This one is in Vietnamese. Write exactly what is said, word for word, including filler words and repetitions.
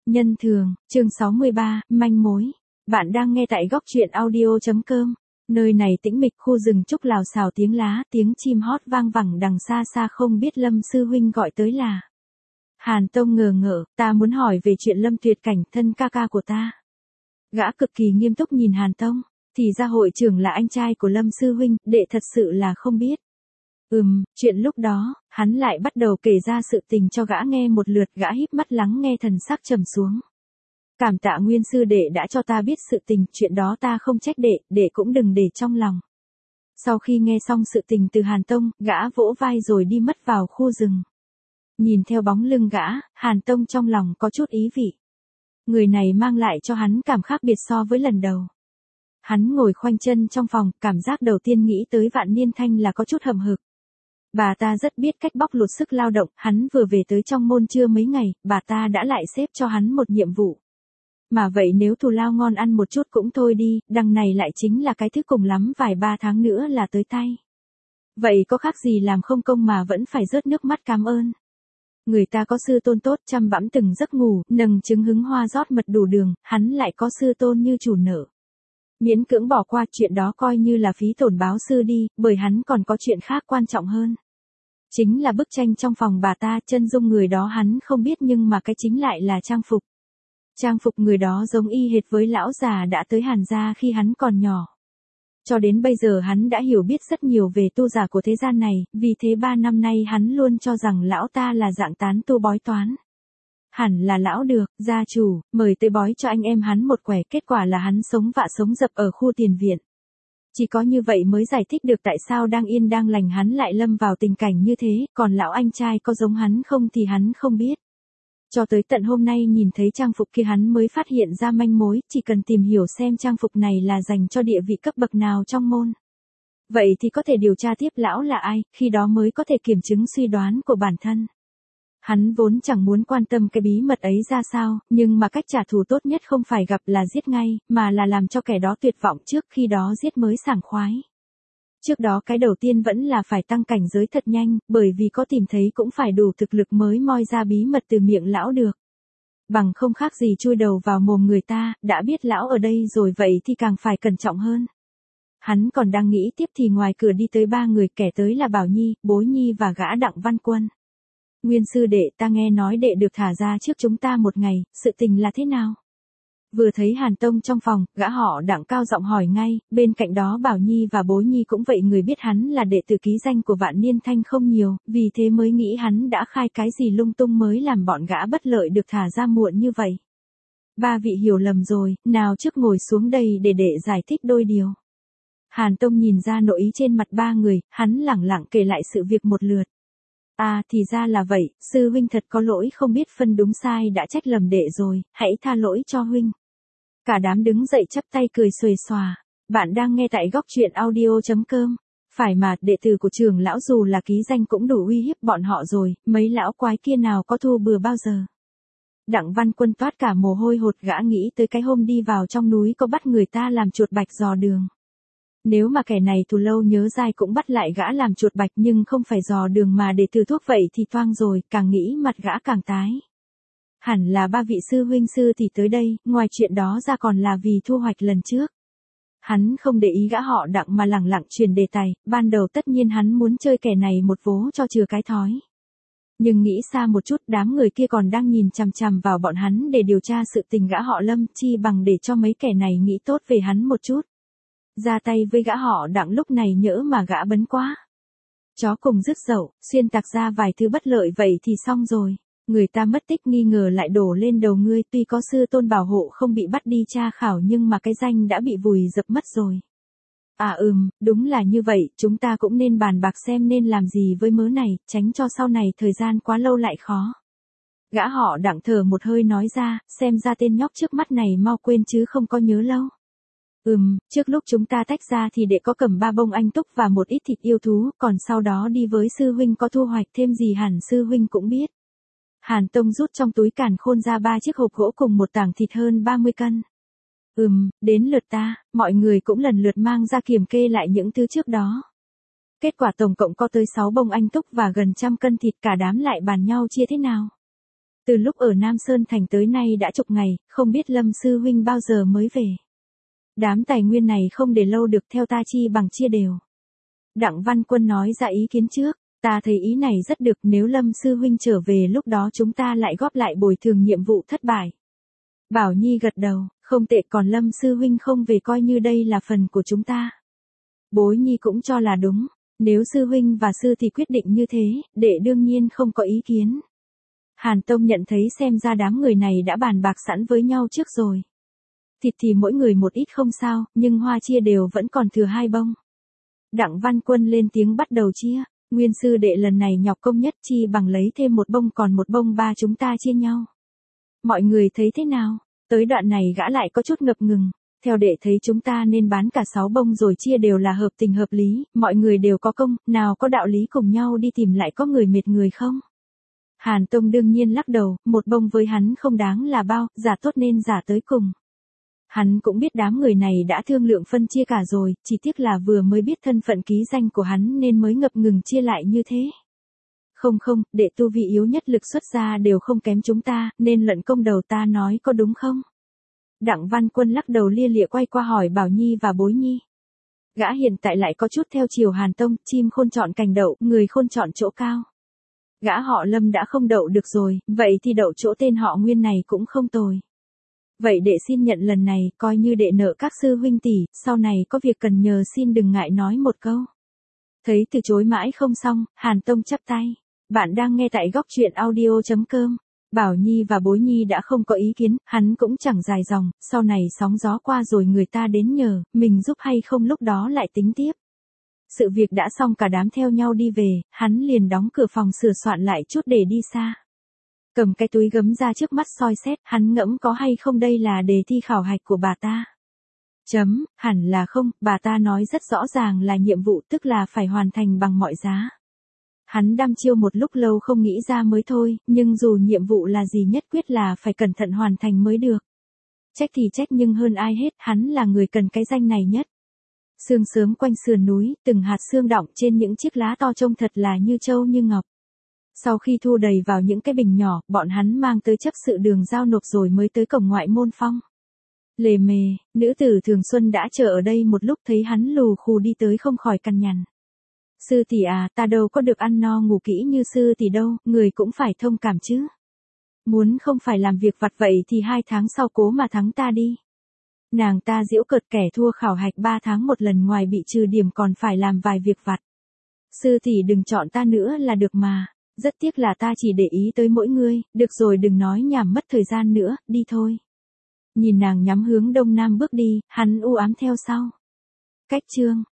Nhân thường, chương sáu mươi ba, manh mối. Bạn đang nghe tại góc truyện audio chấm com. Nơi này tĩnh mịch, khu rừng trúc lào xào tiếng lá, tiếng chim hót vang vẳng đằng xa xa, không biết Lâm sư huynh gọi tới là. Hàn Tông ngờ ngợ, ta muốn hỏi về chuyện Lâm Tuyệt Cảnh, thân ca ca của ta. Gã cực kỳ nghiêm túc nhìn Hàn Tông, thì ra hội trưởng là anh trai của Lâm sư huynh, đệ thật sự là không biết. Ừm, chuyện lúc đó, hắn lại bắt đầu kể ra sự tình cho gã nghe một lượt, gã híp mắt lắng nghe, thần sắc trầm xuống. Cảm tạ Nguyên sư đệ đã cho ta biết sự tình, chuyện đó ta không trách đệ, đệ cũng đừng để trong lòng. Sau khi nghe xong sự tình từ Hàn Tông, gã vỗ vai rồi đi mất vào khu rừng. Nhìn theo bóng lưng gã, Hàn Tông trong lòng có chút ý vị. Người này mang lại cho hắn cảm khác biệt so với lần đầu. Hắn ngồi khoanh chân trong phòng, cảm giác đầu tiên nghĩ tới Vạn Niên Thanh là có chút hậm hực. Bà ta rất biết cách bóc lột sức lao động, hắn vừa về tới trong môn chưa mấy ngày, bà ta đã lại xếp cho hắn một nhiệm vụ. Mà vậy nếu thù lao ngon ăn một chút cũng thôi đi, đằng này lại chính là cái thứ cùng lắm vài ba tháng nữa là tới tay. Vậy có khác gì làm không công mà vẫn phải rớt nước mắt cảm ơn. Người ta có sư tôn tốt, chăm bẵm từng giấc ngủ, nâng trứng hứng hoa rót mật đủ đường, hắn lại có sư tôn như chủ nợ. Miễn cưỡng bỏ qua chuyện đó coi như là phí tổn báo sư đi, bởi hắn còn có chuyện khác quan trọng hơn. Chính là bức tranh trong phòng bà ta, chân dung người đó hắn không biết nhưng mà cái chính lại là trang phục. Trang phục người đó giống y hệt với lão già đã tới Hàn gia khi hắn còn nhỏ. Cho đến bây giờ hắn đã hiểu biết rất nhiều về tu giả của thế gian này, vì thế ba năm nay hắn luôn cho rằng lão ta là dạng tán tu bói toán. Hẳn là lão được, gia chủ, mời tới bói cho anh em hắn một quẻ, kết quả là hắn sống vạ sống dập ở khu tiền viện. Chỉ có như vậy mới giải thích được tại sao đang yên đang lành hắn lại lâm vào tình cảnh như thế, còn lão anh trai có giống hắn không thì hắn không biết. Cho tới tận hôm nay nhìn thấy trang phục kia hắn mới phát hiện ra manh mối, chỉ cần tìm hiểu xem trang phục này là dành cho địa vị cấp bậc nào trong môn. Vậy thì có thể điều tra tiếp lão là ai, khi đó mới có thể kiểm chứng suy đoán của bản thân. Hắn vốn chẳng muốn quan tâm cái bí mật ấy ra sao, nhưng mà cách trả thù tốt nhất không phải gặp là giết ngay, mà là làm cho kẻ đó tuyệt vọng trước, khi đó giết mới sảng khoái. Trước đó cái đầu tiên vẫn là phải tăng cảnh giới thật nhanh, bởi vì có tìm thấy cũng phải đủ thực lực mới moi ra bí mật từ miệng lão được. Bằng không khác gì chui đầu vào mồm người ta, đã biết lão ở đây rồi vậy thì càng phải cẩn trọng hơn. Hắn còn đang nghĩ tiếp thì ngoài cửa đi tới ba người, kẻ tới là Bảo Nhi, Bối Nhi và gã Đặng Văn Quân. Nguyên sư đệ, ta nghe nói đệ được thả ra trước chúng ta một ngày, sự tình là thế nào? Vừa thấy Hàn Tông trong phòng, gã họ Đặng cao giọng hỏi ngay, bên cạnh đó Bảo Nhi và Bối Nhi cũng vậy, người biết hắn là đệ tử ký danh của Vạn Niên Thanh không nhiều, vì thế mới nghĩ hắn đã khai cái gì lung tung mới làm bọn gã bất lợi được thả ra muộn như vậy. Ba vị hiểu lầm rồi, nào trước ngồi xuống đây để đệ giải thích đôi điều. Hàn Tông nhìn ra nội ý trên mặt ba người, hắn lẳng lặng kể lại sự việc một lượt. À thì ra là vậy, sư huynh thật có lỗi, không biết phân đúng sai đã trách lầm đệ rồi, hãy tha lỗi cho huynh. Cả đám đứng dậy chắp tay cười xuề xòa. Bạn đang nghe tại góc truyện audio chấm com. Phải mà, đệ tử của trường lão dù là ký danh cũng đủ uy hiếp bọn họ rồi, mấy lão quái kia nào có thu bừa bao giờ. Đặng Văn Quân toát cả mồ hôi hột, gã nghĩ tới cái hôm đi vào trong núi có bắt người ta làm chuột bạch dò đường. Nếu mà kẻ này thù lâu nhớ dai cũng bắt lại gã làm chuột bạch nhưng không phải dò đường mà để từ thuốc vậy thì toang rồi, càng nghĩ mặt gã càng tái. Hẳn là ba vị sư huynh sư thì tới đây, ngoài chuyện đó ra còn là vì thu hoạch lần trước. Hắn không để ý gã họ Đặng mà lẳng lặng truyền đề tài, ban đầu tất nhiên hắn muốn chơi kẻ này một vố cho chừa cái thói. Nhưng nghĩ xa một chút, đám người kia còn đang nhìn chằm chằm vào bọn hắn để điều tra sự tình gã họ Lâm, chi bằng để cho mấy kẻ này nghĩ tốt về hắn một chút. Ra tay với gã họ Đặng lúc này nhỡ mà gã bấn quá. Chó cùng rứt dậu, xuyên tạc ra vài thứ bất lợi vậy thì xong rồi. Người ta mất tích nghi ngờ lại đổ lên đầu ngươi, tuy có sư tôn bảo hộ không bị bắt đi tra khảo nhưng mà cái danh đã bị vùi dập mất rồi. À ừm, đúng là như vậy, chúng ta cũng nên bàn bạc xem nên làm gì với mớ này, tránh cho sau này thời gian quá lâu lại khó. Gã họ Đặng thở một hơi nói ra, xem ra tên nhóc trước mắt này mau quên chứ không có nhớ lâu. Ừm, trước lúc chúng ta tách ra thì đệ có cầm ba bông anh túc và một ít thịt yêu thú, còn sau đó đi với sư huynh có thu hoạch thêm gì hẳn sư huynh cũng biết. Hàn Tông rút trong túi càn khôn ra ba chiếc hộp gỗ cùng một tảng thịt hơn ba mươi cân. Ừm, đến lượt ta, mọi người cũng lần lượt mang ra kiểm kê lại những thứ trước đó. Kết quả tổng cộng có tới sáu bông anh túc và gần trăm cân thịt, cả đám lại bàn nhau chia thế nào. Từ lúc ở Nam Sơn Thành tới nay đã chục ngày, không biết Lâm sư huynh bao giờ mới về. Đám tài nguyên này không để lâu được, theo ta chi bằng chia đều. Đặng Văn Quân nói ra ý kiến trước, ta thấy ý này rất được, nếu Lâm sư huynh trở về lúc đó chúng ta lại góp lại bồi thường nhiệm vụ thất bại. Bảo Nhi gật đầu, không tệ, còn Lâm sư huynh không về coi như đây là phần của chúng ta. Bối Nhi cũng cho là đúng, nếu sư huynh và sư thì quyết định như thế, đệ đương nhiên không có ý kiến. Hàn Tông nhận thấy xem ra đám người này đã bàn bạc sẵn với nhau trước rồi. Thịt thì mỗi người một ít không sao, nhưng hoa chia đều vẫn còn thừa hai bông. Đặng Văn Quân lên tiếng bắt đầu chia, nguyên sư đệ lần này nhọc công nhất, chi bằng lấy thêm một bông, còn một bông ba chúng ta chia nhau. Mọi người thấy thế nào? Tới đoạn này gã lại có chút ngập ngừng, theo đệ thấy chúng ta nên bán cả sáu bông rồi chia đều là hợp tình hợp lý, mọi người đều có công, nào có đạo lý cùng nhau đi tìm lại có người mệt người không? Hàn Tông đương nhiên lắc đầu, một bông với hắn không đáng là bao, giả tốt nên giả tới cùng. Hắn cũng biết đám người này đã thương lượng phân chia cả rồi, chỉ tiếc là vừa mới biết thân phận ký danh của hắn nên mới ngập ngừng chia lại như thế. Không không, đệ tu vi yếu nhất lực xuất ra đều không kém chúng ta, nên luận công đầu ta nói có đúng không? Đặng Văn Quân lắc đầu lia lịa quay qua hỏi Bảo Nhi và Bối Nhi. Gã hiện tại lại có chút theo chiều Hàn Tông, chim khôn chọn cành đậu, người khôn chọn chỗ cao. Gã họ Lâm đã không đậu được rồi, vậy thì đậu chỗ tên họ Nguyên này cũng không tồi. Vậy đệ xin nhận lần này, coi như đệ nợ các sư huynh tỷ, sau này có việc cần nhờ xin đừng ngại nói một câu. Thấy từ chối mãi không xong, Hàn Tông chắp tay. Bạn đang nghe tại góc truyện audio chấm com. Bảo Nhi và Bối Nhi đã không có ý kiến, hắn cũng chẳng dài dòng, sau này sóng gió qua rồi người ta đến nhờ, mình giúp hay không lúc đó lại tính tiếp. Sự việc đã xong, cả đám theo nhau đi về, hắn liền đóng cửa phòng sửa soạn lại chút để đi xa. Cầm cái túi gấm ra trước mắt soi xét, hắn ngẫm có hay không đây là đề thi khảo hạch của bà ta. Chấm, hẳn là không, bà ta nói rất rõ ràng là nhiệm vụ, tức là phải hoàn thành bằng mọi giá. Hắn đăm chiêu một lúc lâu không nghĩ ra mới thôi, nhưng dù nhiệm vụ là gì nhất quyết là phải cẩn thận hoàn thành mới được. Trách thì trách nhưng hơn ai hết, hắn là người cần cái danh này nhất. Sương sớm quanh sườn núi, từng hạt sương đọng trên những chiếc lá to trông thật là như châu như ngọc. Sau khi thu đầy vào những cái bình nhỏ, bọn hắn mang tới chấp sự đường giao nộp rồi mới tới cổng ngoại môn phong. Lề mề, nữ tử Thường Xuân đã chờ ở đây một lúc, thấy hắn lù khù đi tới không khỏi cằn nhằn. Sư tỷ à, ta đâu có được ăn no ngủ kỹ như sư tỷ đâu, người cũng phải thông cảm chứ. Muốn không phải làm việc vặt vậy thì hai tháng sau cố mà thắng ta đi. Nàng ta giễu cợt kẻ thua khảo hạch ba tháng một lần, ngoài bị trừ điểm còn phải làm vài việc vặt. Sư tỷ đừng chọn ta nữa là được mà, rất tiếc là ta chỉ để ý tới mỗi ngươi, được rồi đừng nói nhảm mất thời gian nữa, đi thôi. Nhìn nàng nhắm hướng đông nam bước đi, hắn u ám theo sau. Cách chương